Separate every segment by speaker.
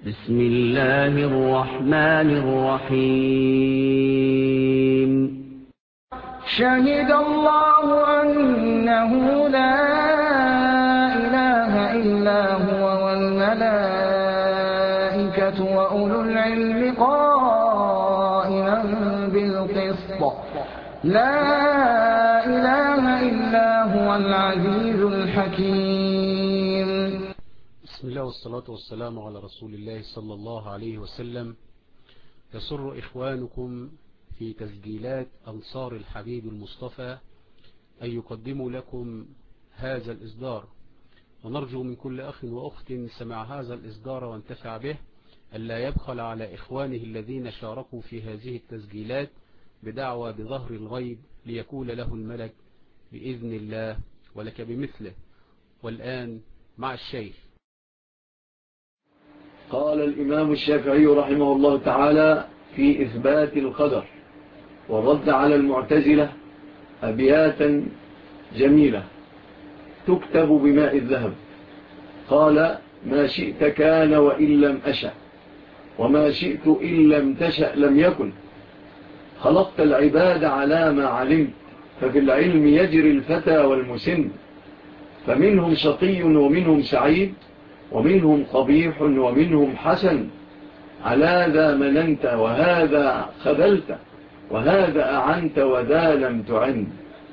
Speaker 1: بسم الله الرحمن الرحيم.
Speaker 2: شهد الله أنه لا إله إلا هو والملائكة وأولو العلم قائما بالقسط. لا إله إلا هو العزيز الحكيم.
Speaker 3: بسم الله والصلاة والسلام على رسول الله صلى الله عليه وسلم. يسر إخوانكم في تسجيلات أنصار الحبيب المصطفى أن يقدموا لكم هذا الإصدار، ونرجو من كل أخ وأخت سمع هذا الإصدار وانتفع به ألا يبخل على إخوانه الذين شاركوا في هذه التسجيلات بدعوى بظهر الغيب ليكون له الملك بإذن الله ولك بمثله. والآن مع الشيخ.
Speaker 4: قال الإمام الشافعي رحمه الله تعالى في إثبات القدر والرد على المعتزلة أبياتا جميلة تكتب بماء الذهب. قال: ما شئت كان وإن لم أشأ، وما شئت إن لم تشأ لم يكن. خلقت العباد على ما علمت، ففي العلم يجري الفتى والمسن، فمنهم شقي ومنهم سعيد، ومنهم قبيح ومنهم حسن. على ذا مننت وهذا خذلت، وهذا أعنت وذا لم تعن.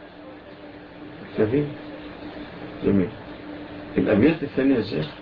Speaker 4: كيف؟ جميل. الأبيات الثانية يا شيخ.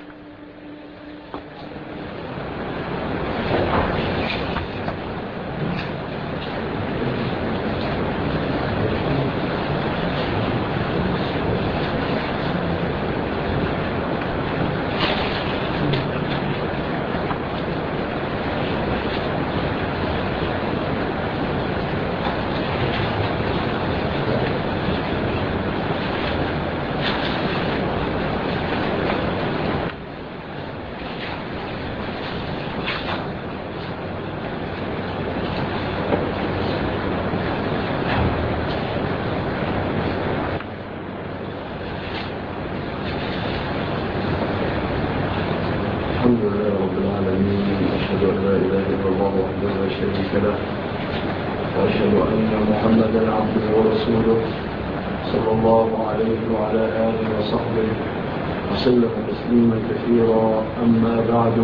Speaker 5: الحمد لله رب العالمين، أشهد أن لا إله إلا الله وحده لا شريك له، وأشهد أن محمدا عبده ورسوله صلى الله عليه وعلى آله وصحبه وسلم تسليما كثيرا. أما بعد،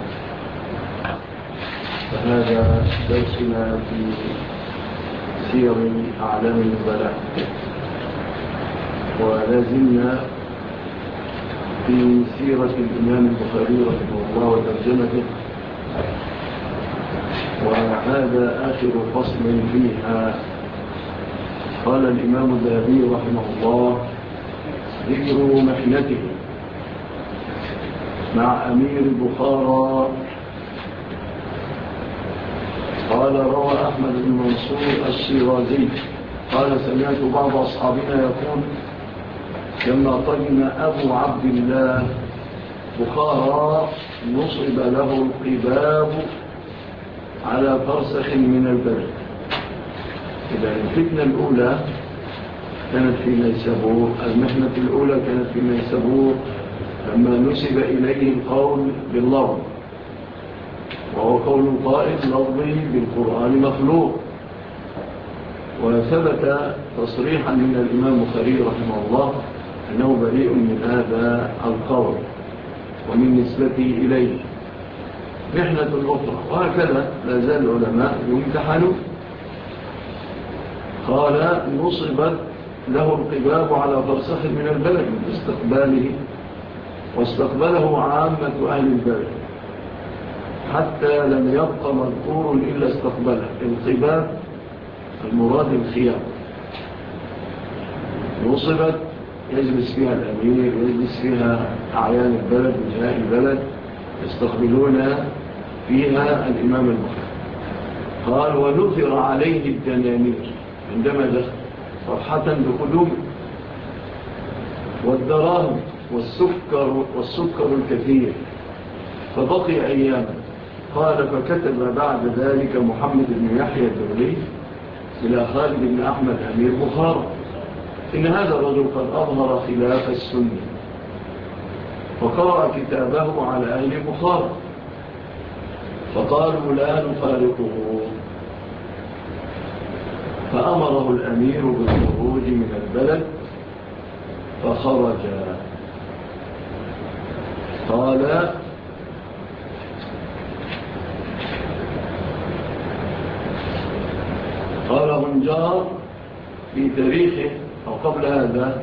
Speaker 5: فهذا درسنا في سير أعلام النبلاء، ولازلنا في سيرة الإمام البخاري رحمه الله وترجمته، وهذا آخر فصل فيها. قال الإمام الذهبي رحمه الله: ذكر محنته مع أمير بخارى. قال: روى أحمد بن منصور الشيرازي قال: سمعت بعض أصحابنا يقول: لما قدم أبو عبد الله بخارى نصب له القباب على فرسخ من البلد. إذا الفتنة الأولى كانت في نيسابور، المحنة الأولى كانت في نيسابور لما نسب إليه القول باللفظ، وهو قول قائل لفظي بالقرآن مخلوق. وثبت تصريحا من الإمام البخاري رحمه الله أنه بريء من هذا القول ومن نسبته إليه. محنة أخرى، وهكذا لا زال العلماء يمتحنوا. قال: نصبت له القباب على فرسخ من البلد باستقباله، واستقبله عامة أهل البلد حتى لم يبق مذكور إلا استقبله. القباب المراد الخيام. نصبت يجلس فيها الأمير، يجلس فيها أعيان البلد وجهاء البلد، يستقبلون فيها الإمام البخاري. قال: ونثر عليه الدنانير عندما دخل فرحة بقدومه، والدراهم والسكر الكثير، فبقي أياما. قال: فكتب بعد ذلك محمد بن يحيى الدولي إلى خالد بن أحمد أمير بخارى: إن هذا الرجل قد أظهر خلاف السنة، وقرأ كتابه على أهل بخارى، فقالوا لا نفارقه، فأمره الأمير بالخروج من البلد فخرج. قال غنجار في تاريخه أو قبل هذا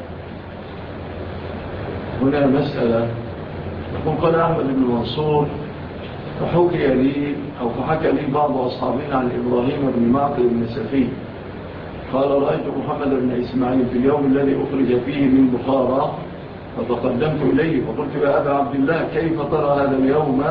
Speaker 5: هنا مسألة. يقول قال أحمد بن منصور فحكي لي أو فحكى لي بعض أصحابنا عن إبراهيم بن معقل بن سفيه قال رأيت محمد بن إسماعيل في اليوم الذي أخرج فيه من بخارى فتقدمت إليه فقلت يا أبا عبد الله كيف ترى هذا اليوم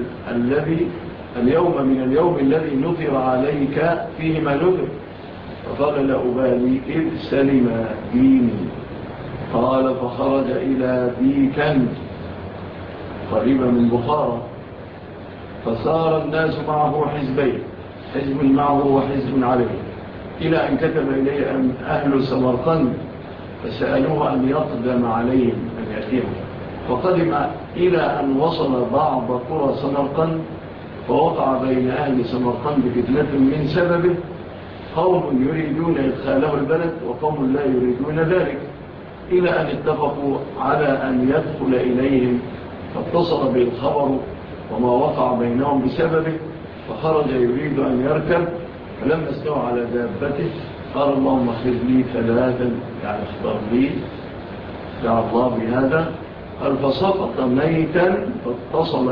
Speaker 5: اليوم من اليوم الذي نثر عليك فيه ما نثر؟ فقال لا أبالي إذ سلم ديني. قال فخرج إلى بيكن قريبا من بخارى فصار الناس معه حزبين، حزب معه وحزب عليه، إلى أن كتب إليه أن أهل سمرقند فسألوه أن يقدم عليهم أن يأتيهم، فقدم إلى أن وصل بعض قرى سمرقند فوقع بين أهل سمرقند فتنة من سببه، قوم يريدون إدخاله البلد وقوم لا يريدون ذلك، إلى أن اتفقوا على أن يدخل إليهم فاتصل بالخبر وما وقع بينهم بسببه، فخرج يريد أن يركب، فلما استوى على دابته قال اللهم اخذ لي ثلاثا، يعني اختار لي، دعا الله بهذا. قال فسقط ميتا فاتصل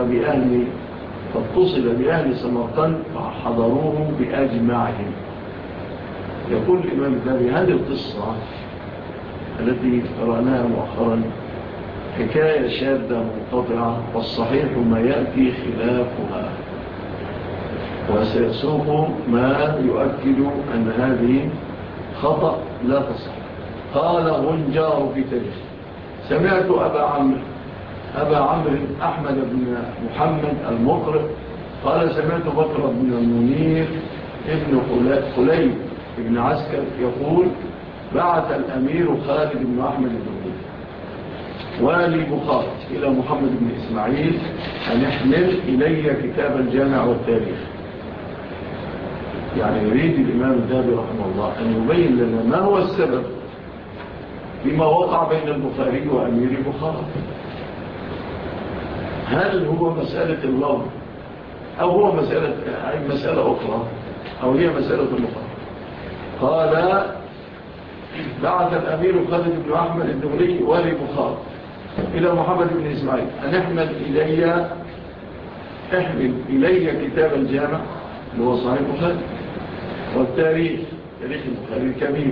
Speaker 5: بأهل سمرقند فحضروه بأجمعهم. يقول الإمام الذهبي هذه القصة التي قرأناها مؤخرا حكاية شاذة منقطعة، والصحيح ما يأتي خلافها، وسيسوق ما يؤكد أن هذه خطأ لا تصح. قال غنجار في تاريخ سمعت أبا عمرو أحمد بن محمد المقرئ قال سمعت بكر بن المنير ابن خليل ابن عسكر يقول بعث الأمير خالد بن أحمد الدولي والي بخارى إلى محمد بن إسماعيل أن يحمل إلي كتاب الجامع والتاريخ. يعني يريد الإمام الذهبي رحمه الله أن يبين لنا ما هو السبب فيما وقع بين البخاري وأمير بخارى. هل هو مسألة اللفظ أو هو مسألة أخرى أو هي مسألة أخرى؟ قال بعث الأمير خالد بن أحمد الدولي والي بخارى إلى محمد بن إسماعيل أن احمل إلي كتاب الجامع اللي هو صحيح البخاري والتاريخ، تاريخ البخاري الكبير،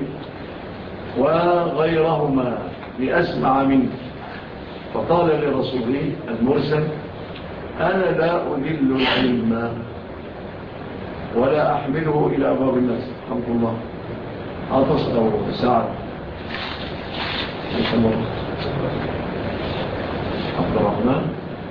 Speaker 5: وغيرهما لأسمع منه. فقال لرسوله المرسل أنا لا أذل العلم ولا أحمله إلى أبواب الناس. الحمد لله عطس أو سعد عبد الرحمن.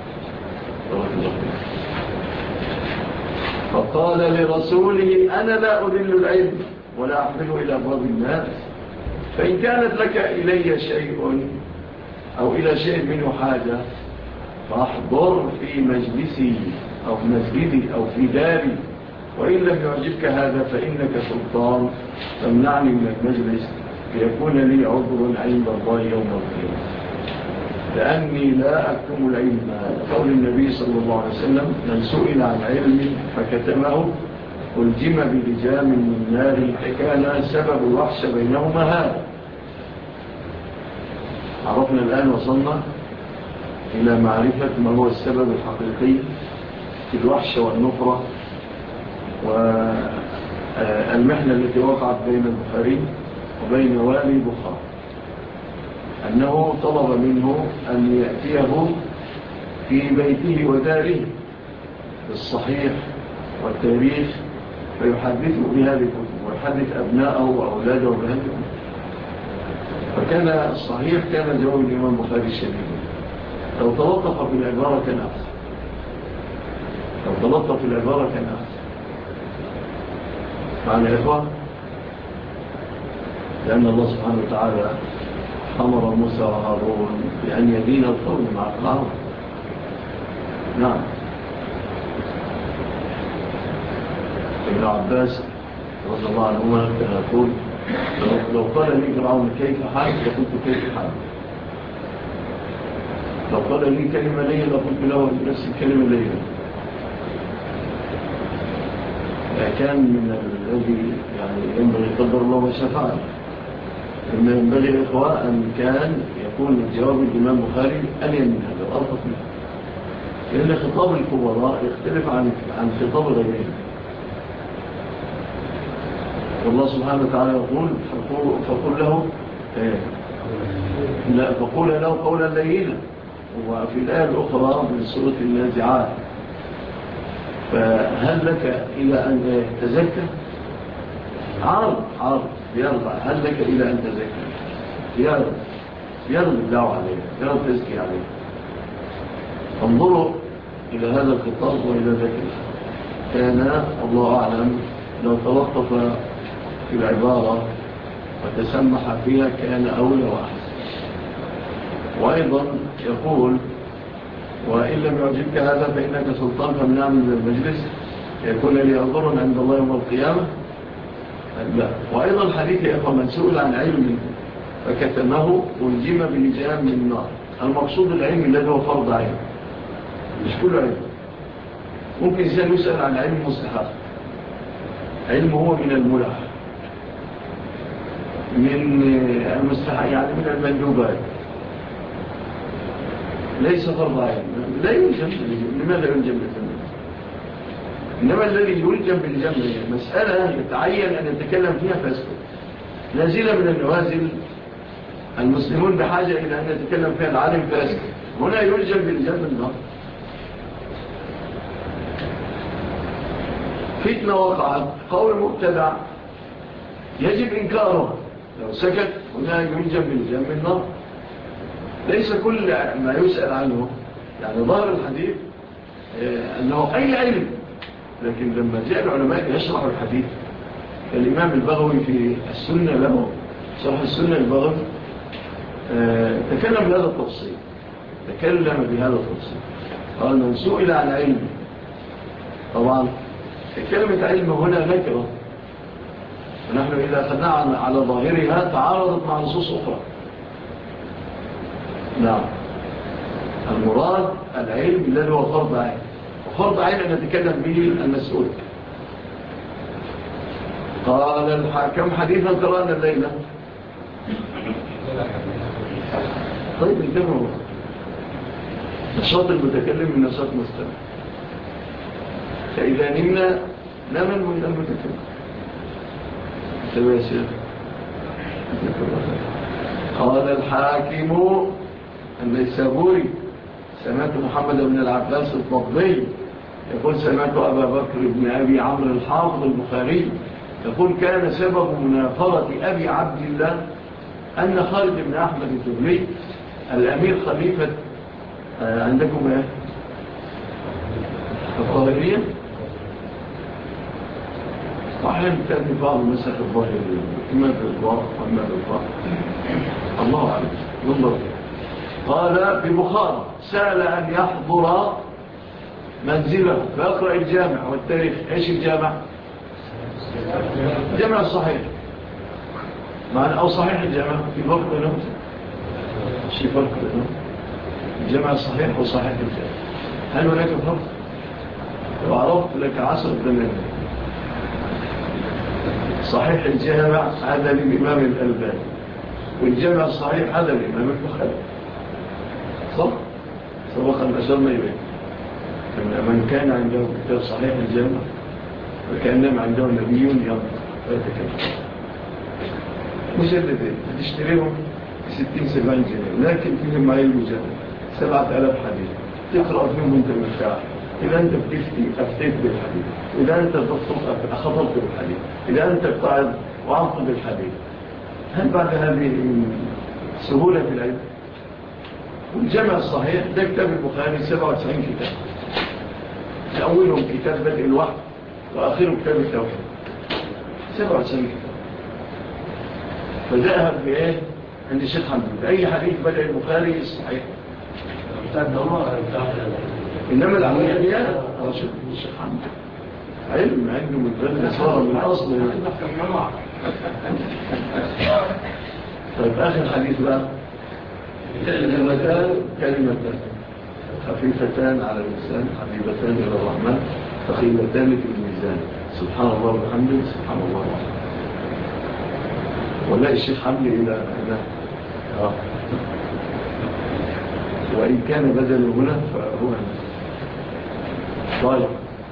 Speaker 5: فقال لرسوله أنا لا أذل العلم ولا أحمله إلى أبواب الناس، فإن كانت لك إلي شيء أو إلى شيء منه حاجة فاحضر في مجلسي أو في مسجدي أو في داري، وإن لم يعجبك هذا فإنك سلطان تمنعني من المجلس ليكون لي عذر عند الله يوم القيامة، لأني لا أكتم العلم. قول النبي صلى الله عليه وسلم من سئل عن علم فكتمه ألجم بلجام من نار، فكان سبب الوحش بينهما هذا. عرفنا الآن وصلنا إلى معرفة ما هو السبب الحقيقي في الوحش والنفرة والمحنة التي وقعت بين البخاري وبين والي بخارى، أنه طلب منه أن يأتيه في بيته وداره بالصحيح والتاريخ فيحدثه بهذه الكتب ويحدث أبناءه وأولاده بهذه الكتب. فكان الصحيح كان جواب الإمام البخاري الشديد، لو تلطف في العبارة كان أحسن، لو تلطف في العبارة كان أحسن مع الإخوة، لأن الله سبحانه وتعالى أمر موسى وهارون بأن يدين القوم مع القوم. نعم. ابن عباس رضي الله عنهما كان يقول لو قال لي فرعون كيف حالك لقلت كيف حالك، لو قال لي كلمة ليا لقلت له نفس الكلمة ليا. كان من الذي يعني ينبغي قدر الله ما شاء فعل. إن ينبغي الإخوة أن كان يكون جواب الإمام البخاري ألين من هذا وأرفق منه، لأن خطاب الكبراء يختلف عن خطاب غيرهم. والله سبحانه وتعالى يقول فقل له لا فقول له قولا لينا. وفي الآية الأخرى من سورة النازعات فهل لك إلى أن تزكى؟ عارض يرضى. هل لك إلى أن تزكى؟ يرضى الدعوة عليه، يرضى التزكي عليه. انظروا إلى هذا الخطاب وإلى ذلك. كان الله أعلم لو توقف في العبارة وتسمح فيها كان أولى وأحسن. وأيضا يقول وإن لم يعجبك هذا فإنك سلطان فامنع من المجلس يكون لي أنظر عند الله يوم القيامة. لا. وأيضا الحديث يا أخوة من سئل عن علم فكتمه ألجم بلجام من النار. المقصود العلم الذي هو فرض عين، مش كل علم. ممكن إنسان يسأل عن علم مستحق، علم هو من الملح من المستحق يعني من المندوبات، ليس فرض عين، لا يلجم. لماذا يلجم بالجمع؟ إنما الذي يلجم بالجمع مسألة يتعين أن يتكلم فيها فاسكت، نازلة من النوازل المسلمون بحاجة إلى أن يتكلم فيها العالم فاسكت. هنا يلجم بالجمع النار. فتنة وقعت، قول مبتدع يجب إنكاره، لو سكت هنا يلجم بالجمع النار. ليس كل ما يسأل عنه يعني ظاهر الحديث أنه أي علم، لكن لما جاء العلماء يشرحوا الحديث الإمام البغوي في السنة له شرح السنة البغوي تكلم بهذا التفصيل، قال من سئل عن علم. طبعا كلمة علم هنا نكرة، ونحن إذا أخذنا على ظاهرها تعارضت مع نصوص أخرى. نعم، المراد العلم الذي هو فرض عين، وفرض عين أن نتكلم به المسؤول. قال الحاكم حديثا قرأنا الليلة. طيب انتبهوا، نشاط المتكلم من نشاط مستمع، فإذا نمنا لا ننمو إلى المتكلم. قال الحاكم النيسابوري سمعت محمد بن العباس الضبي يقول سمعت أبا بكر بن أبي عمرو الحافظ البخاري يقول كان سبب منافرة أبي عبد الله أن خالد بن أحمد الدبلي الأمير خليفة عندكم ايه الظاهرية صحيح كان في بعض مسح الظاهرية إما بالضاء وإما بالضاء الله أعلم ينظر. قال ببخارى سأل أن يحضر منزله فيقرأ الجامع والتاريخ. ايش الجامع؟ الجامع الصحيح معنى أو صحيح الجامع في فرق بينهم، شيء فرق بينهم الجامع الصحيح وصحيح الجامع. هل هناك فرق؟ لو عرفت لك 10 دلائل. صحيح الجامع هذا للإمام الألباني، والجامع الصحيح هذا للإمام البخاري. صح؟ سبق أن أشرنا إليه من كان عنده كتاب صحيح الجامع وكأنما عنده نبي ينطق ويتكلم. مجلدين تشتريهم 60-70 جنيه، لكن فيهم معي المجلد 7000 حديث تقرأ فيهم وانت مرتاح. إذا أنت بتفتي أفتيت بالحديث، إذا أنت أخطبت بالحديث، إذا أنت قاعد وعمت بالحديث. هل بعد هذه سهولة في العلم؟ والجمع الصحيح ده كتاب البخاري 97 كتاب، أولهم كتاب بدء الوحي وآخره كتاب التوحيد 97 كتاب. فذهب بإيه؟ عند الشيخ حمد أي حديث بدأ البخاري الصحيح. إنما العملية رشد الشيخ حمد
Speaker 4: علم متبلد صار من أصل. طيب آخر حديث بقى، كلمتان خفيفتان على اللسان حبيبتان إلى الرحمن ثقيلتان في الميزان سبحان الله وبحمده سبحان الله العظيم. ولا الشيخ حمدي إلى هنا وإن كان بدل هنا فهو هنا. طيب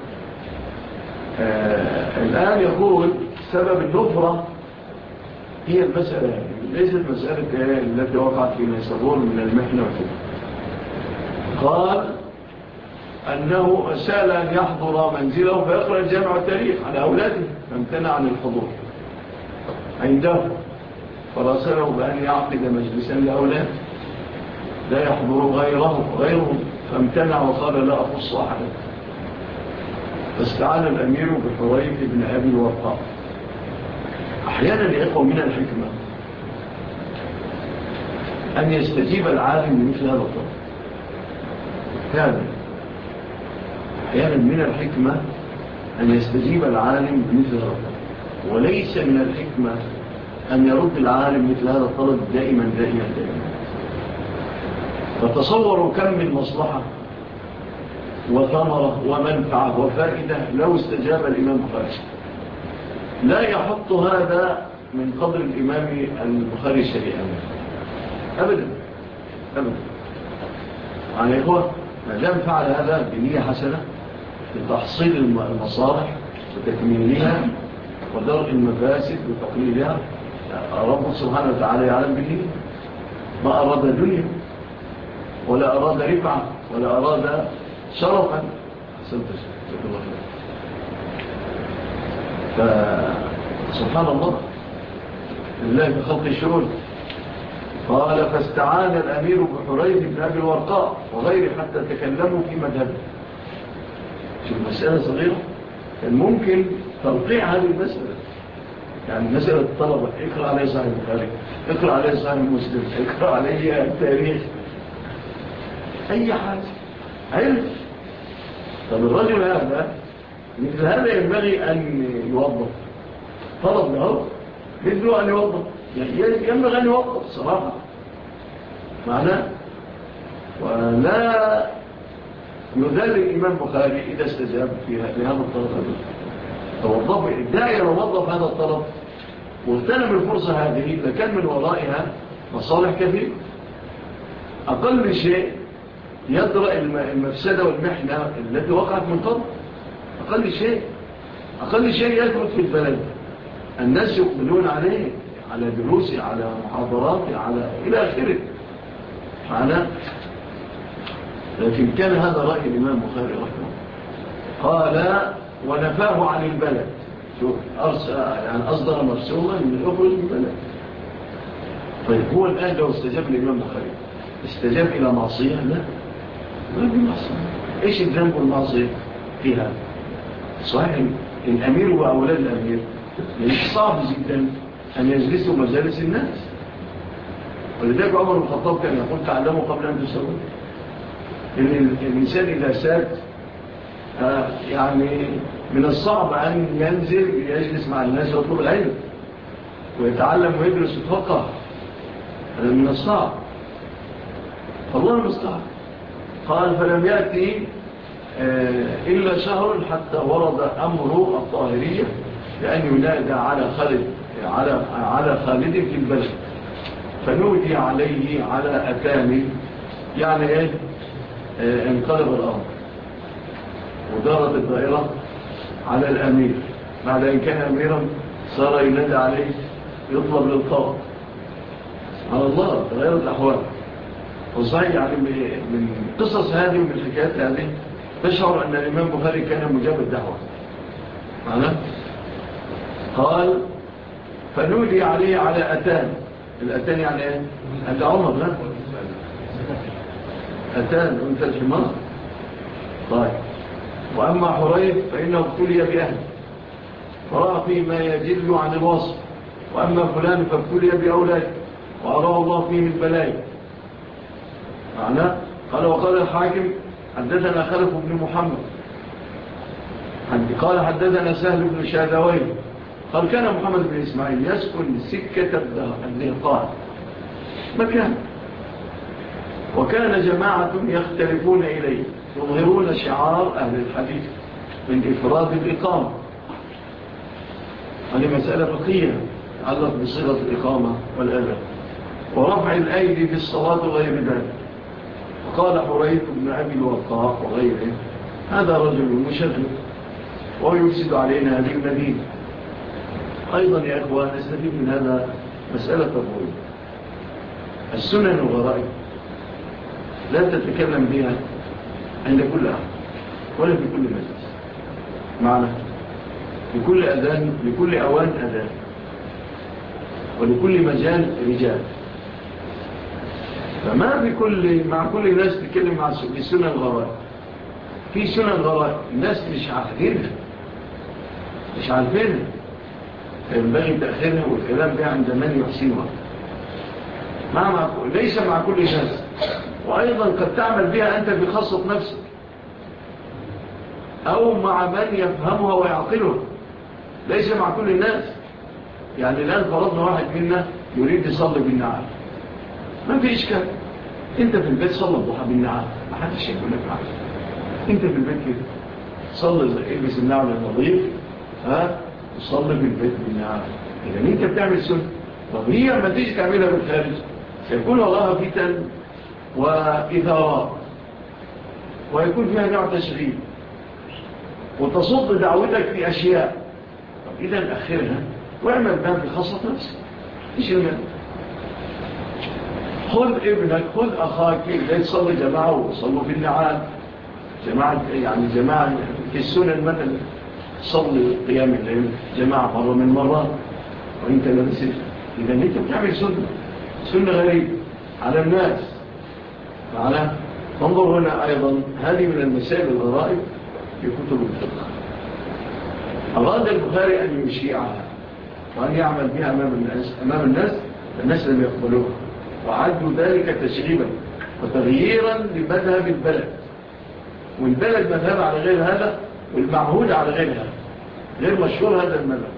Speaker 4: الآن يقول سبب النفرة هي المسألة، ليست مسألة التي وقعت في ميسرون من المحنة وكذا. قال أنه سأل أن يحضر منزله فيقرأ الجامع والتاريخ على أولاده فامتنع عن الحضور عنده، فراسله بأن يعقد مجلسا لأولاده لا يحضر غيرهم فامتنع وقال لا أخص أحدا. فاستعان الأمير بحريث بن أبي ورقاء. أحيانا الإخوة من الحكمة أن يستجيب العالم لمثل هذا الطرق. هذا أحيانا من الحكمة أن يستجيب العالم بمثل هذا الطرق، وليس من الحكمة أن يرد العالم مثل هذا الطرق دائما. فتصوروا كم من مصلحة وثمرة ومنفعة وفائدة لو استجاب الإمام البخاري. لا يحط هذا من قدر الإمام البخاري الشريعة أبدا يعني إخوة، ما دام فعل هذا بنية حسنة لتحصيل المصالح وتكميلها ودرء المفاسد وتقليلها، رب سبحانه وتعالى يعلم به. ما أراد دنيا ولا أراد رفعة ولا أراد شرفا. فسبحان الله لله بخلق الشؤون. قال فاستعان الأمير بحريث بن أبي الورقاء وغيره حتى تكلموا في مذهبه. شوف مسألة صغيرة كان ممكن تلقيع هذه المسألة، يعني مسألة الطلبة اقرأ عليه صحيح البخاري، اقرأ عليه صحيح مسلم، اقرأ عليه التاريخ، أي حاجة علم. طب الرجل هذا مثل هذا ينبغي أن يوظف، طلب له مثل أن يوظف، يعني ينبغي أن يوظف صراحة معناه. ولا يذل الإمام بخاري إذا استجاب لهذا الطلب. توظف الداعي لو وظف هذا الطلب واغتنم الفرصة هذه لكان من ورائها مصالح كثير. أقل شيء يدرأ المفسدة والمحنة التي وقعت من قبل. أقل شيء يثبت في البلد، الناس يقبلون عليه، على دروسه، على محاضراته، على إلى آخره معنا. لكن كان هذا رأي الإمام بخاري رحمه قال ونفاه عن البلد. شوف يعني أصدر مرسوما من أخرج من البلد. طيب هو الآن لو استجاب الإمام بخاري استجاب إلى معصية؟ لا، ما في معصية. إيش الذنب والمعصية فيها؟ صحيح الأمير وأولاد الأمير صعب جدا أن يجلسوا مجالس الناس، ولذلك عمر بن الخطاب كان يقول تعلموا قبل أن تسألوا. إن الإنسان إذا ساد يعني من الصعب أن ينزل يجلس مع الناس ويطلب العلم ويتعلم ويدرس ويتفقه، هذا من الصعب. فالله المستعان. قال فلم يأتي إلا شهر حتى ورد أمر الطاهرية لأن ينادى على خالد في البلد، فنودي عليه على أتامي، يعني إيه؟ انقلب الأمر ودارت الدائرة على الأمير. بعد أن كان أميرا صار ينادى عليه يطلب للقاء. سبحان الله تغيرت الأحوال. وصحيح يعني من قصص هذه ومن الحكايات هذه تشعر أن الإمام بخاري كان مجاب الدعوة معنا. قال فنودي عليه على أتان. الأتان يعني ايه؟ أنت عمر لا أتان وانت الحمار. طيب وأما حريث فإنه ابتلي بأهل فرأى فيه ما يجل عن الوصف، وأما فلان فابتلي بأولاد وأراه الله فيه من بلاي معناه. قال وقال الحاكم حدثنا خلف بن محمد قال حدثنا سهل بن شاذويه قال كان محمد بن إسماعيل يسكن سكة الدهقان مكان، وكان جماعة يختلفون إليه يظهرون شعار أهل الحديث من إفراد الإقامة. هذه مسألة فقهية تعلق بصيغة الإقامة والأذان ورفع الأيدي في الصلاة وغير ذلك. وقال حريث بن أبي الوقاء وغيره هذا رجل مشغل ويفسد علينا هذه المدينة. أيضا يا أخوان نستفيد من هذا مسألة تطويل السنن الغرائب لا تتكلم بها عند كل أحد ولا في كل مجلس، معنى لكل أذان لكل أوان أذان ولكل مجال رجال. فما مع كل الناس تتكلم مع السنن الغرائب. في سنن غرائب الناس مش عارفينها فينبغي تأخيرها والكلام بها عند من يحسنها ليس مع كل الناس. وأيضا قد تعمل بها أنت في خاصة نفسك أو مع من يفهمها ويعقلها، ليس مع كل الناس. يعني الآن فرضنا واحد منا يريد يصلي بالنعال، ما في إشكال، أنت في البيت صلي الضحى بالنعال، ما حدش يقول لك معك. أنت في البيت كده صلي البس النعال النظيف وصلي في البيت بالنعال. إذا أنت بتعمل سنة. طب هي ما تيجي تعملها بالخارج سيكون وراها فتن وإثارات ويكون فيها نوع تشغيل وتصد دعوتك في أشياء. طب إذا أخرها واعمل بها في خاصة نفسك. إيش المال؟ خذ ابنك خذ أخاك يصلي جماعة وصلوا في النعال جماعة في السنن مثلا صلي قيام الليل جماعة مرة من مرات وإنت لبسك. إذا أنت بتعمل سنة غريبة على الناس. انظر هنا أيضا هذه من المسائل الغرائب في كتب الفقه. أراد البخاري أن يشيعها وأن يعمل بها أمام الناس لم يقبلوها وعدوا ذلك تشغيبا وتغييرا لمذهب البلد، والبلد مذهب على غير هذا والمعهود على غير هذا، غير مشهور هذا المذهب.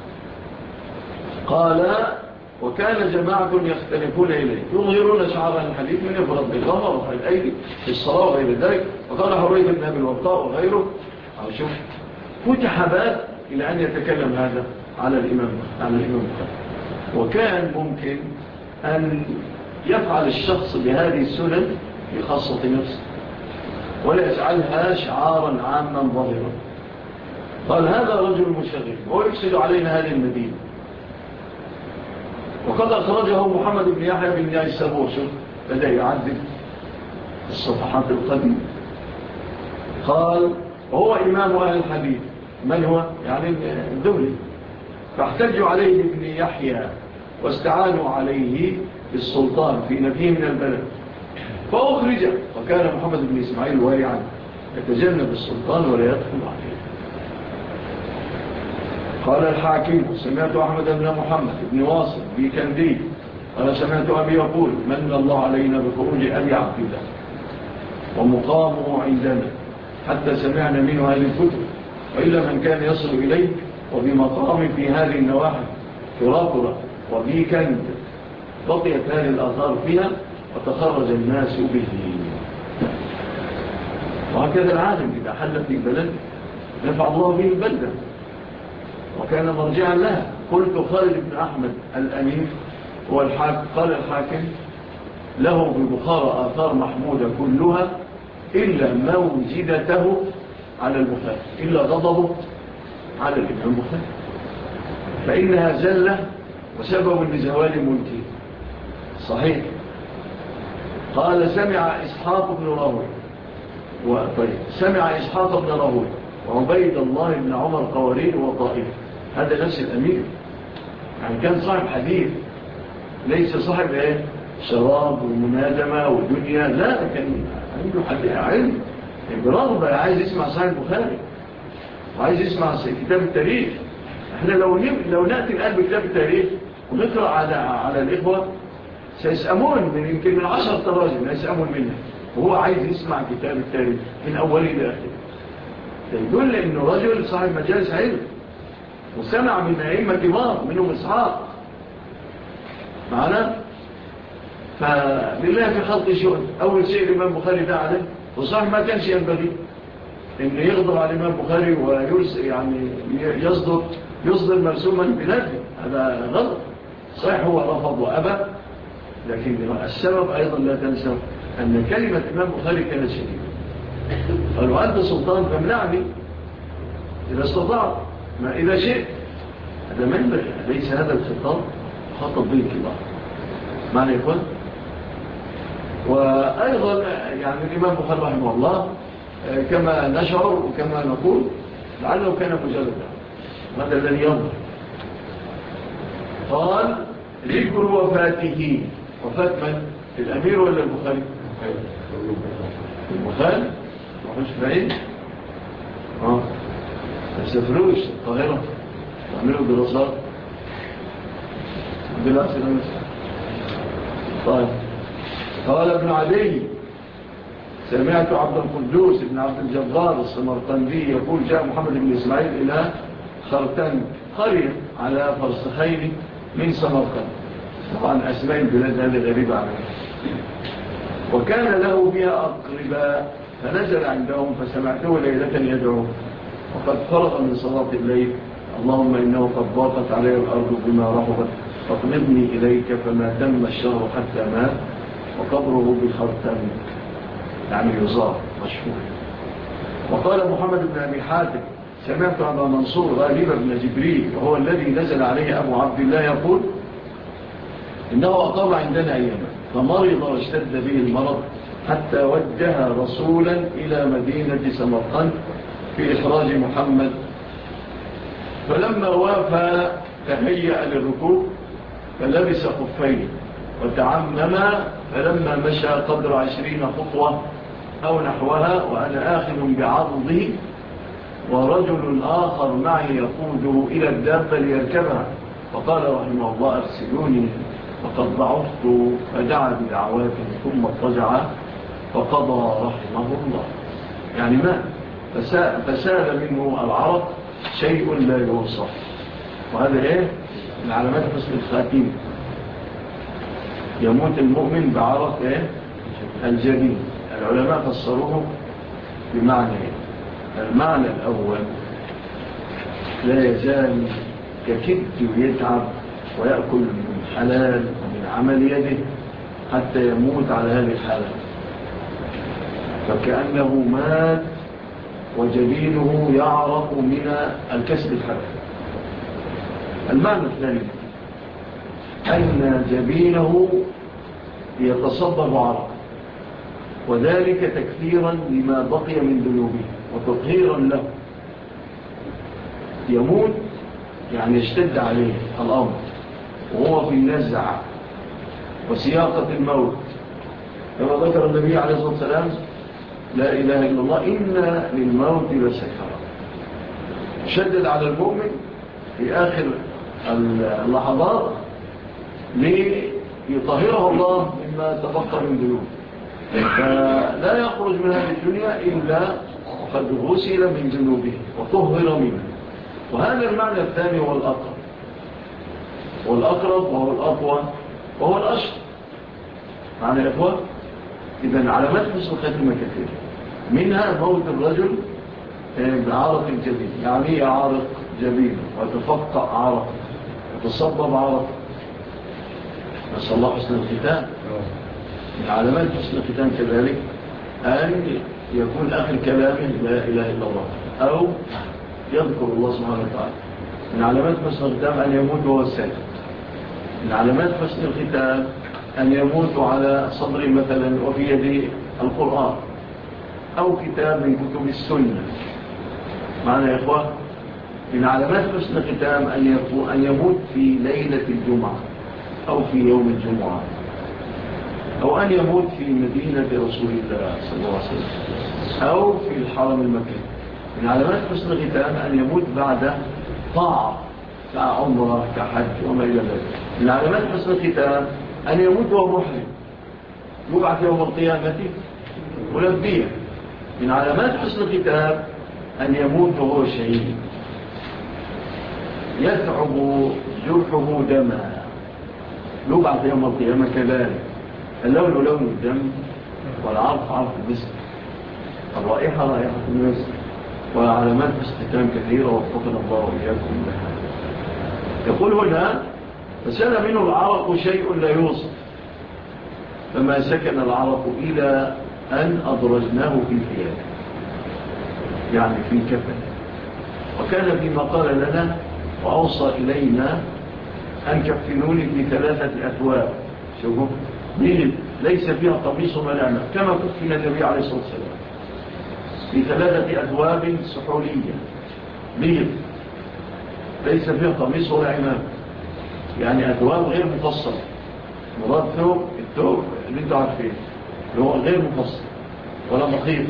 Speaker 4: قال وكان جماعة يختلفون إليه يظهرون شعار الحديث من إفراد بالغمة ورفع الأيدي في الصلاة وغير ذلك. وقال حريث بن أبي الوقاء وغيره فتح باب إلى أن يتكلم هذا على الإمام البخاري. وكان ممكن أن يفعل الشخص بهذه السنن في خاصة نفسه ولا يجعلها شعارا عاما ظاهرا. قال هذا رجل مشغل وهو يفسد علينا هذه المدينة. وقد أخرجه محمد بن يحيى بن نيسابور. شوف بدأ يعدد الصفحات القديمة. قال وهو إمام أهل الحديث. من هو؟ يعني الدولي. فاحتجوا عليه ابن يحيى واستعانوا عليه بالسلطان في نفيه من البلد فأخرج. وكان محمد بن إسماعيل وارعا يتجنب السلطان ولا يدخل عليه. قال الحاكم سمعت أحمد بن محمد بن واصل بكندي قال سمعت أبي يقول من الله علينا بخروج أبي عبد الله ومقامه عندنا حتى سمعنا منه هذه الكتب، وإلا من كان يصل إليه وبمقام في هذه النواحي تراقرة وبيكند بقيت هذه الآثار فيها وتخرج الناس به. وهكذا العالم إذا حل في بلد نفع الله به البلدة وكان مرجعا لها. قلت خالد بن أحمد الأمين هو الحاكم. قال الحاكم له ببخارى آثار محمودة كلها إلا موجدته على البخاري، إلا غضبه على الإمام البخاري فإنها زلة وسبب لزوال ملكه. صحيح. قال سمع إسحاق بن راهوي سمع إسحاق بن راهوي وعبيد الله بن عمر قوارين وطائف. هذا نفس الأمير يعني كان صاحب حديث ليس صاحب شراب ومنادمة ودنيا، لا كان عنده حديث علم برغبة عايز يسمع صحيح البخاري وعايز يسمع كتاب التاريخ. احنا لو نأتي الآن بكتاب التاريخ ونقرأ على الإخوة سيسأمون يمكن من 10 تراجم يسأمون منه وهو عايز يسمع كتاب التاريخ من أوله إلى آخره. يدل إنه رجل صاحب مجالس علم وسمع من أئمة كبار منهم إسحاق معنا. فلله في خلق شؤون. أول شيء الإمام البخاري ده عليه، وصح ما كانش ينبغي إنه يغضب على الإمام البخاري يعني يصدر مرسوما بنفسه، هذا غلط. صحيح هو رفض وأبى، لكن السبب أيضا لا تنسوا أن كلمة الإمام البخاري كانت شديدة. قالوا أنت سلطان فامنعني إذا استطعت، ما إذا شئت. هذا ما ينبغي، ليس هذا الخطاب خطب به الكبار معنى يقول. وأيضا يعني الإمام البخاري رحمه الله كما نشعر وكما نقول لعله كان مجردا، هذا الذي ينظر. قال ذكر وفاته. وفاة من؟ الأمير ولا البخاري؟ البخاري مش بعيد. تسافروش القاهرة تعملوا دراسات طيب. قال ابن عدي سمعت عبد القدوس بن عبد الجبار السمرقندي يقول جاء محمد بن إسماعيل إلى خرتن قرية على فرسخين من سمرقند. طبعا أسماء البلاد هذه غريبة عنه. وكان له بها أقرباء فنزل عندهم فسمعته ليلة يدعو وقد فرغ من صلاة الليل. اللهم إنه قد ضاقت علي الأرض بما رحبت فاقلبني إليك. فما تم الشهر حتى مات وقبره بخرتن يعني يزار مشهور. وقال محمد بن أبي حاتم سمعت أبا منصور غالب بن جبريل وهو الذي نزل عليه أبو عبد الله يقول إنه أقام عندنا أياما فمرض واشتد به المرض حتى وجه رسولا إلى مدينة سمرقند في إخراج محمد. فلما وافى تهيأ للركوب فلبس خفين وتعمم. فلما مشى قدر 20 خطوة أو نحوها وأنا آخذ بعرضه ورجل آخر معي يقوده إلى الدابة ليركبها. فقال رحمه الله أرسلوني فقد ضعفت. فدعا بدعوات ثم اضطجع فقضى رحمه الله. يعني ما فسال منه العرق شيء لا يوصف. وهذا إيه من علامات حسن الخاتمة. يموت المؤمن بعرق إيه الجبين. العلماء فسروه بمعنى إيه؟ المعنى الأول لا يزال يكد ويتعب ويأكل من حلال ومن عمل يده حتى يموت على هذه الحالة، فكأنه مات وجبينه يعرق من الكسب الحلال. المعنى الثاني أن جبينه يتصبب عرق، وذلك تكثيرا لما بقي من ذنوبه وتطهيرا له. يموت يعني يشتد عليه الأمر وهو في النزع وسياقة الموت كما ذكر النبي عليه الصلاة والسلام لا إله إلا الله إن للموت لسكرة. شدد على المؤمن في آخر اللحظات ليطهره الله مما تبقى من ذنوب، فلا يخرج من هذه الدنيا إلا قد غسل من ذنوبه وطهر منه. وهذا المعنى الثاني هو الأقرب وهو الأقوى وهو الأشهر. معنى الأخوة إذن علامات حسن الخاتمة كثيرة، منها موت الرجل بعرق الجبين. يعني يعرق جبين وتفقع عرق وتصبب عرق. نسأل الله حسن الختام. من علامات حسن الختام كذلك أن يكون آخر كلامه لا إله إلا الله أو يذكر الله سبحانه وتعالى. من علامات حسن الختام أن يموت وهو ساجد. من علامات حسن الختام أن يموت على صدر مثلا وفي يده القرآن أو كتاب من كتب السنة. معنى يا إخوة من علامات حسن الختام أن يموت في ليلة الجمعة أو في يوم الجمعة أو أن يموت في مدينة رسول الله صلى الله عليه وسلم أو في الحرم المكي. من علامات حسن الختام أن يموت بعد طاعة كعمرة كحج وما إلى ذلك. من علامات حسن الختام أن يموت وهو محرم يبعث يوم القيامة ملبيا. من علامات حسن الختام أن يموت وهو شهيد يتعب جرحه دما يبعث يوم القيامة كذلك، اللون لون الدم والعرف عرف المسك، الرائحة رائحة المسك، وعلامات استخدام كثيرة وفقنا الله وإياكم بها. يقول هنا فسال منه العرق شيء لا يوصف، فما سكن العرق إلى أن أدرجناه في الثياب، يعني في كفن. وكان فيما قال لنا وأوصى إلينا أن كفنوني في 3 أثواب، شوفوا ليس فيها قميص ولا عمام، كما كفن النبي عليه الصلاة والسلام في 3 أثواب سحولية بيض، ليس فيها قميص ولا عمام، يعني أثواب غير مفصلة. مراد الثوب اللي انتوا عارفين اللي هو غير مفصل ولا مخيط.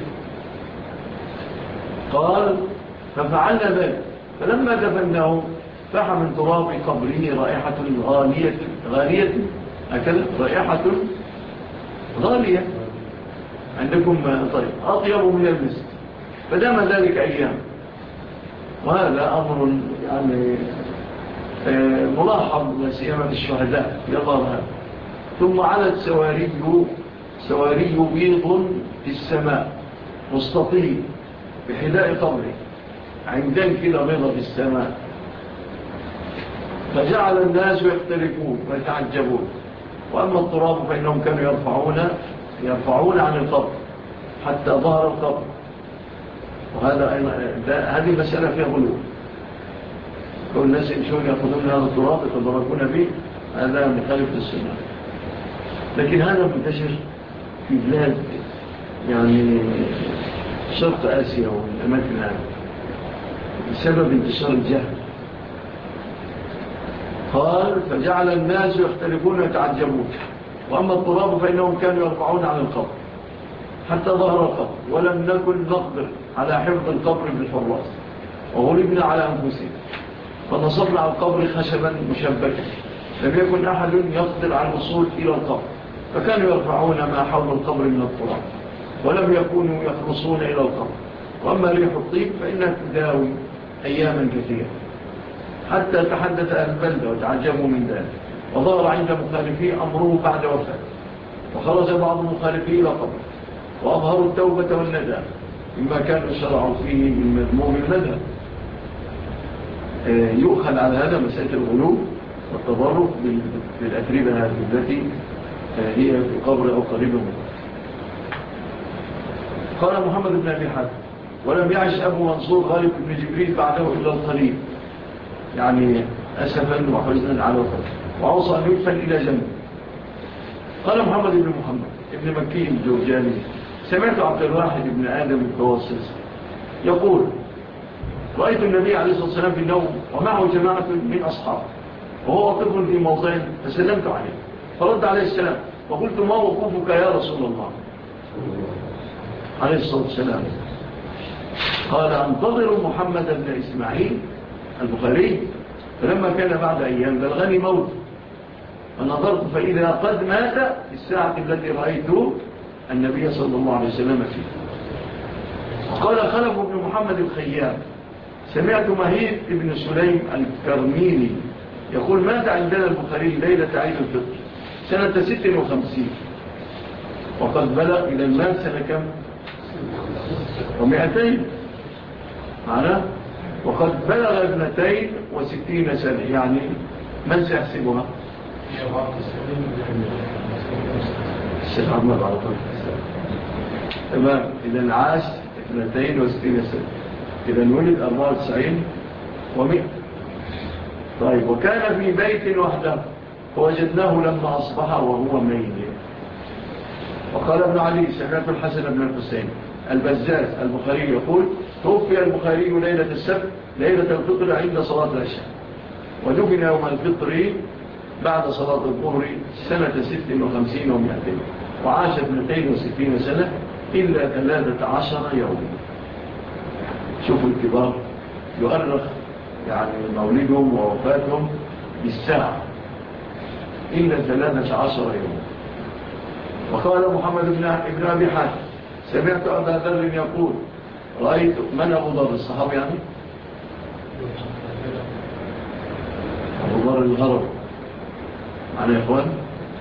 Speaker 4: قال ففعلنا ذلك، فلما دفناه فاح من تراب قبره رائحة غالية أكل رائحة غالية عندكم طيب أطيب من المسك، فدام ذلك أيام. وهذا أمر يعني ملاحظ لسيما في الشهداء يظهر هذا. ثم علت سواري بيض في السماء مستطيل بحذاء قبره، عندن كده بيضة في السماء، فجعل الناس يختلفون ويتعجبون. وأما التراب فإنهم كانوا يرفعون عن القبر حتى ظهر القبر، هذه المسألة فيها غلو. كل الناس يمشون يأخذون هذا التراب يتضربون به، هذا مخالف للسنة. لكن هذا منتشر في بلاد يعني شرق آسيا والأماكن هذه بسبب انتشار الجهل. قال فجعل الناس يختلفون ويتعجبون. وأما التراب فإنهم كانوا يرفعون عن القبر حتى ظهر القبر، ولم نكن نقدر على حفظ القبر بالحراس، وغلبنا على أنفسنا فنصبنا على القبر خشبا مشبكا، لم يكن أحد يقدر على الوصول إلى القبر، فكانوا يرفعون ما حول القبر من التراب، ولم يكونوا يخلصون إلى القبر. وأما ريح الطيب فإنها تداوي أياما كثيرة، حتى تحدث أهل البلدة وتعجبوا من ذلك. وظهر عند مخالفيه أمره بعد وفاة، وخرج بعض المخالفين إلى قبر وأظهروا التوبة والنداء مما كانوا شرعوا فيه من مذموم المذهب. يؤخذ على هذا مسألة الغلو والتضرر بالأتربة هذه التي هي في قبر أو قريبة منه. قال محمد بن أبي حاتم ولم يعش أبو منصور غالب بن جبريل بعده إلا القريب، يعني أسفا وحزنا على القريب، وأوصى أن يدفن إلى جنب. قال محمد بن محمد ابن مكي الجرجاني سمعت عبد الواحد بن آدم التوسس يقول رأيت النبي عليه الصلاة والسلام في النوم ومعه جماعة من أصحابه وهو واقف في موضع، فسلمت عليه فرد عليه السلام وقلت ما وقوفك يا رسول الله عليه الصلاة والسلام؟ قال انتظروا محمد بن إسماعيل البخاري، فلما كان بعد أيام بلغني موت، فنظرت فإذا قد مات في الساعة التي رأيت النبي صلى الله عليه وسلم فيه. قال خلف بن محمد الخيام سمعت مهيب بن سليم الكرميني يقول مات عندنا البخاري ليلة عيد الفطر سنة 56، وقد بلغ إلى المات سنة كم؟ 200 معنا، وقد بلغ 62 سنة، يعني من سيحسبها؟ الشيخ عمر على طول. تمام، إذا عاش 62 سنة، إذا ولد 94 و100. طيب، وكان في بيت وحده فوجدناه لما أصبح وهو ميت. وقال ابن علي سمعت الحسن بن الحسين البزاز البخاري يقول توفي البخاري ليلة السبت ليلة الفطر عند صلاة العشاء، ودفن يوم الفطر بعد صلاة الظهر سنة 56 و200، وعاش 62 سنة إلا 13 يوم. شوفوا الكبار يؤرخ يعني مولدهم ووفاتهم بالساعة إلا 13 يوم. وقال محمد بن أبي حاتم سمعت أبا ذر يقول رأيت من أبو ذر الصحابي يعني أبو ذر الهرم معنا يا إخوان.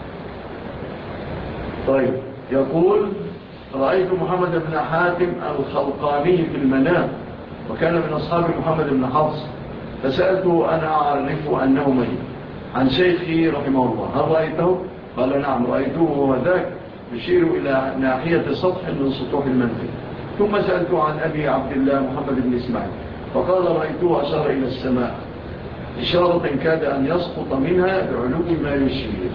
Speaker 4: طيب يقول رأيت محمد بن حاتم الخلقاني في المنام وكان من أصحاب محمد بن حفص فسألته أنا أعرف أنه ميت عن شيخي رحمه الله هل رأيته؟ قال نعم رأيته وهو ذاك يشير إلى ناحية سطح من سطوح المنزل. ثم سألته عن أبي عبد الله محمد بن إسماعيل فقال رأيته أشار إلى السماء إشارة كاد أن يسقط منها بعلو ما يشير.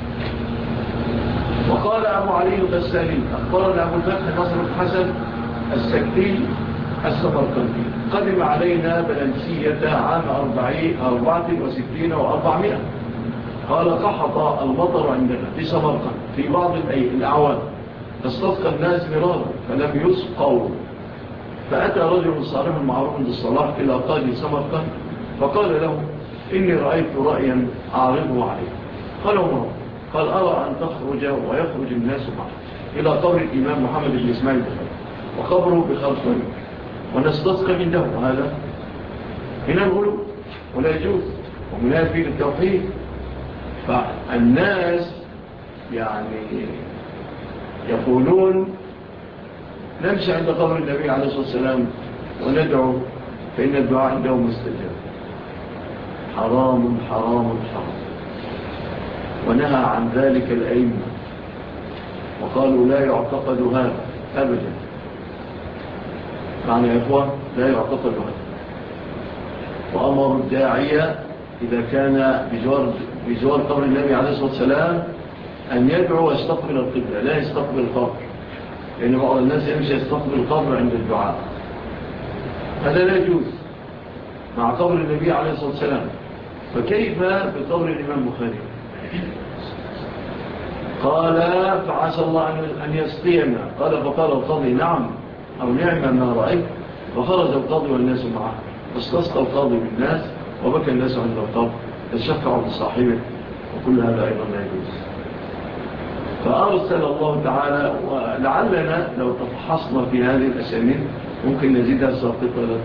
Speaker 4: وقال أبو علي الغساني أخبرنا أبو الفتح نصر الحسن السكتي السمرقندي قدم علينا بلنسية عام 64 و400 قال قحط المطر عندنا في سمرقند في بعض الأعوام فاستسقى الناس مرارا فلم يسقوا فأتى رجل صالح معروف بالصلاح إلى قاضي سمرقند فقال له إني رأيت رأيا أعرضه عليه. قال عمر قال أرى أن تخرج ويخرج الناس معه إلى قبر الإمام محمد بن إسماعيل وقبره بخرطين ونستسقى عنده هذا هنا الغلو ولا يجوز ومنافي للتوحيد. فالناس يعني يقولون نمشي عند قبر النبي عليه الصلاة والسلام وندعو فإن الدعاء عنده مستجاب. حرام حرام حرام ونهى عن ذلك الأئمة وقالوا لا يعتقد هذا أبدا. معنى يا إخوة لا يعتقد هذا. وأمر الداعية إذا كان بجوار قبر النبي عليه الصلاة والسلام أن يدعو ويستقبل القبلة لا يستقبل القبر لأن بعض الناس يمشي يستقبل القبر عند الدعاء هذا لا يجوز مع قبر النبي عليه الصلاة والسلام. فكيف بقبر الإمام بخاري؟ قال فعسى الله أن يسقينا قال فقال القاضي نعم أو نعم ما رأيت فخرج القاضي والناس معه واستسقى القاضي بالناس وبكى الناس عند القبر يشفعوا بصاحبه وكل هذا أيضا لا يجوز. فأرسل الله تعالى ولعلنا لو تفحصنا في هذه الأسانيد ممكن نزيدها ساقطة لك.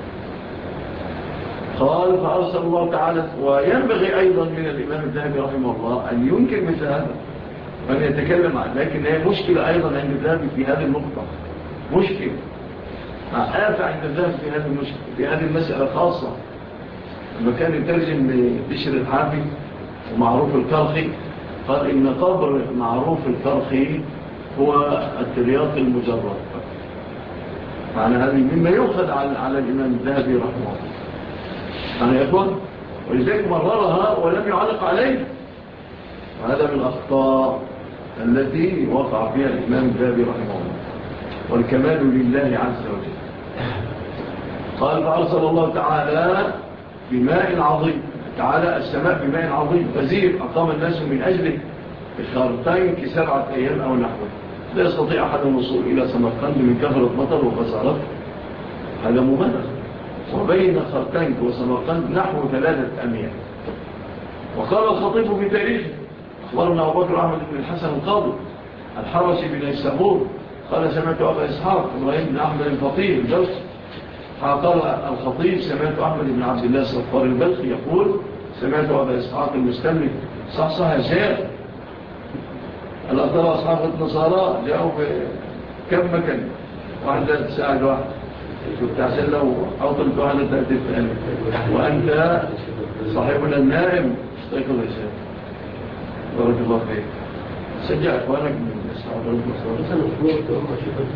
Speaker 4: قال فأرسل الله تعالى وينبغي أيضا من الإمام الذهبي رحمه الله أن ينكر مثل هذا وأن يتكلم عنه لكن هي مشكلة أيضا عند الذهبي في هذه النقطة مشكلة آفة عند الذهبي في هذه المسألة خاصة لما كان يترجم بشر الحافي ومعروف الكرخي قال إن قبر معروف الكرخي هو الترياق المجرد. معنى هذه مما يؤخذ على الإمام الذهبي رحمه الله معنى يا إخوان ولذلك مررها ولم يعلق عليه وهذا من الأخطاء التي وقع فيها الإمام الذهبي رحمه الله والكمال لله عز وجل. قال فأرسل الله تعالى بماء عظيم تعالى السماء بماء عظيم وزير أقام الناس من أجله بخارتين ك7 أيام أو نحوه لا يستطيع أحد الوصول إلى سمرقند من كثرة مطر وخسارته هذا مبالغ وبين خارتين وسمرقند نحو 3 أميال. وقال الخطيب في تاريخه أخبرنا أبو بكر أحمد بن الحسن القاضي الحرشي بن السابور قال سمعت أبا إسحاق إبراهيم بن أحمد الفقيه الجوسي قال الخطيب سمعت أحمد بن عبد الله الصفار البلخي يقول سمعت أبا إسحاق المستملك صح يا شيخ الأطلاع أصحاب النصارى جاءوا كم مكان واحدة تساعد واحد كنت عشان لو أوطلت واحدة تأتي الثاني وأنت صاحبنا النائم استيقظ يا شيخ بارك الله فيك شجع إخوانك من أصحاب النصارى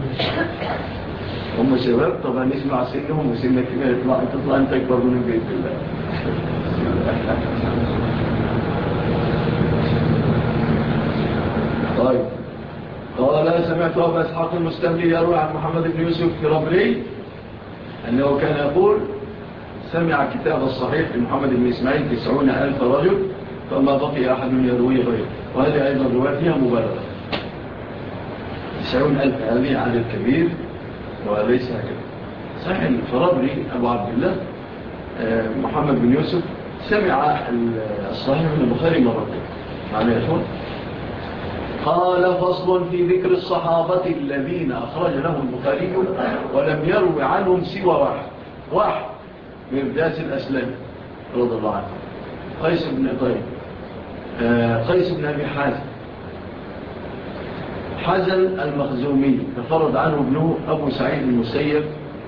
Speaker 4: هم شباب طبعا نسمع سنهم وسنك تطلع أنت أكبر من بيت الله. طيب قال سمعت أبا إسحاق المستملي يروي عن محمد بن يوسف كربلي أنه كان يقول سمع كتاب الصحيح لمحمد بن إسماعيل 90,000 رجل فما بقي أحد يروي غيره وهذه أيضا رواية فيها مبالغة 90,000 هذه عدد كبير وليس هكذا صحيح الفرابري أبو عبد الله محمد بن يوسف سمع الصحيح من البخاري مرتين معنى يا إخوان قال فصل في ذكر الصحابة الذين أخرج لهم البخاري ولم يروي عنهم سوى واحد مرداس الأسلام رضي الله عنه، قيس بن أبي حزن المخزومي تفرد عنه ابنه أبو سعيد المسيب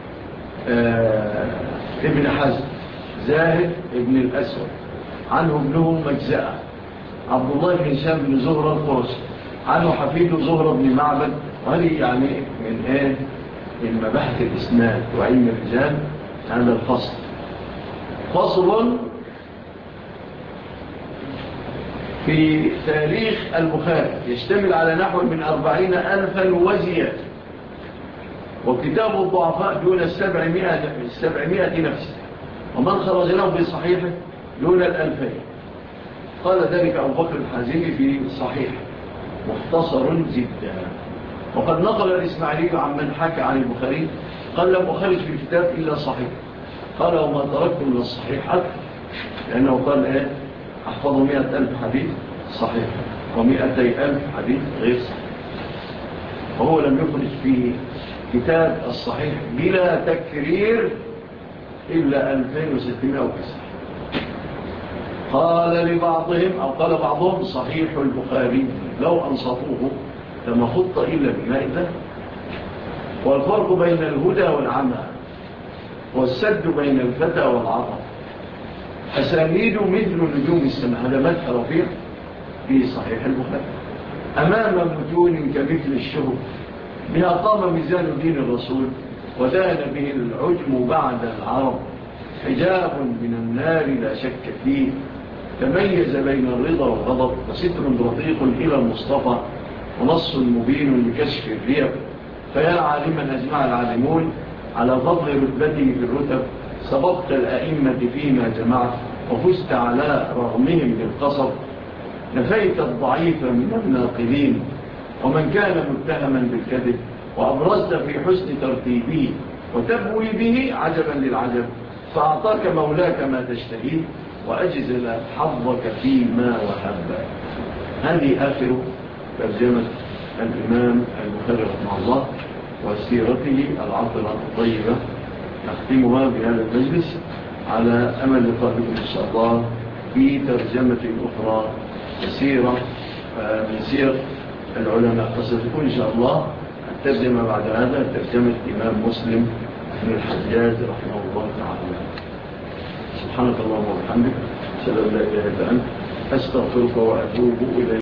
Speaker 4: ابن حزن زاهد ابن الأسود، عنه ابنه مجزأة عبد الله بن هشام بن زهرة القرشي، عنه حفيده زهرة بن معبد. وهذه يعني من مباحث الإسناد وعلم الرجال هذا الفصل. فصل في تاريخ البخاري يشتمل على نحو من 40,000 وزيادة، وكتاب الضعفاء دون 700 نفس، ومن خرج له في صحيحه دون 2000. قال ذلك أبو بكر الحازمي في صحيح مختصر جدا. وقد نقل الإسماعيلي عن من حكى عن البخاري قال لم أخرج في الكتاب إلا صحيح. قال وما تركت من الصحيحات، لأنه قال أحفظ 100,000 حديث صحيح و200,000 حديث غير صحيح، وهو لم يخرج في كتاب الصحيح بلا تكرير إلا 2609. قال لبعضهم أو قال بعضهم صحيح البخاري لو أنصفوه لما خط إلا بماء ذهب. والفرق بين الهدى والعمى والسد بين الفتى والعطى أسانيد مثل نجوم السماء، هذا مدح رفيع في صحيح البخاري، أمام متون كمثل الشهب بها قام ميزان دين الرسول ودان به العجم بعد العرب، حجاب من النار لا شك فيه، تميز بين الرضا والغضب، وستر رقيق إلى المصطفى، ونص مبين بكشف الريب. فيا عالما أجمع العالمون على فضل رتبته في الرتب، سبقت الأئمة فيما جمعت وفزت على رغمهم بالقصر، نفيت الضعيف من الناقلين ومن كان متهما بالكذب، وأبرزت في حسن ترتيبه وتبوي به عجبا للعجب، فأعطاك مولاك ما تشتهيه وأجزل حظك فيما وهب. هذه آخر ترجمة الإمام البخاري رحمه الله وسيرته العطرة الطيبة، نختمها بهذا المجلس على أمل لقائكم إن شاء الله في ترجمة أخرى سيرة من سير العلماء، فستكون إن شاء الله الترجمة بعد هذا ترجمة إمام مسلم بن الحجاج رحمه الله تعالى. سبحانك اللهم وبحمدك، أشهد أن لا إله إلا أنت، أستغفرك وأتوب إليك.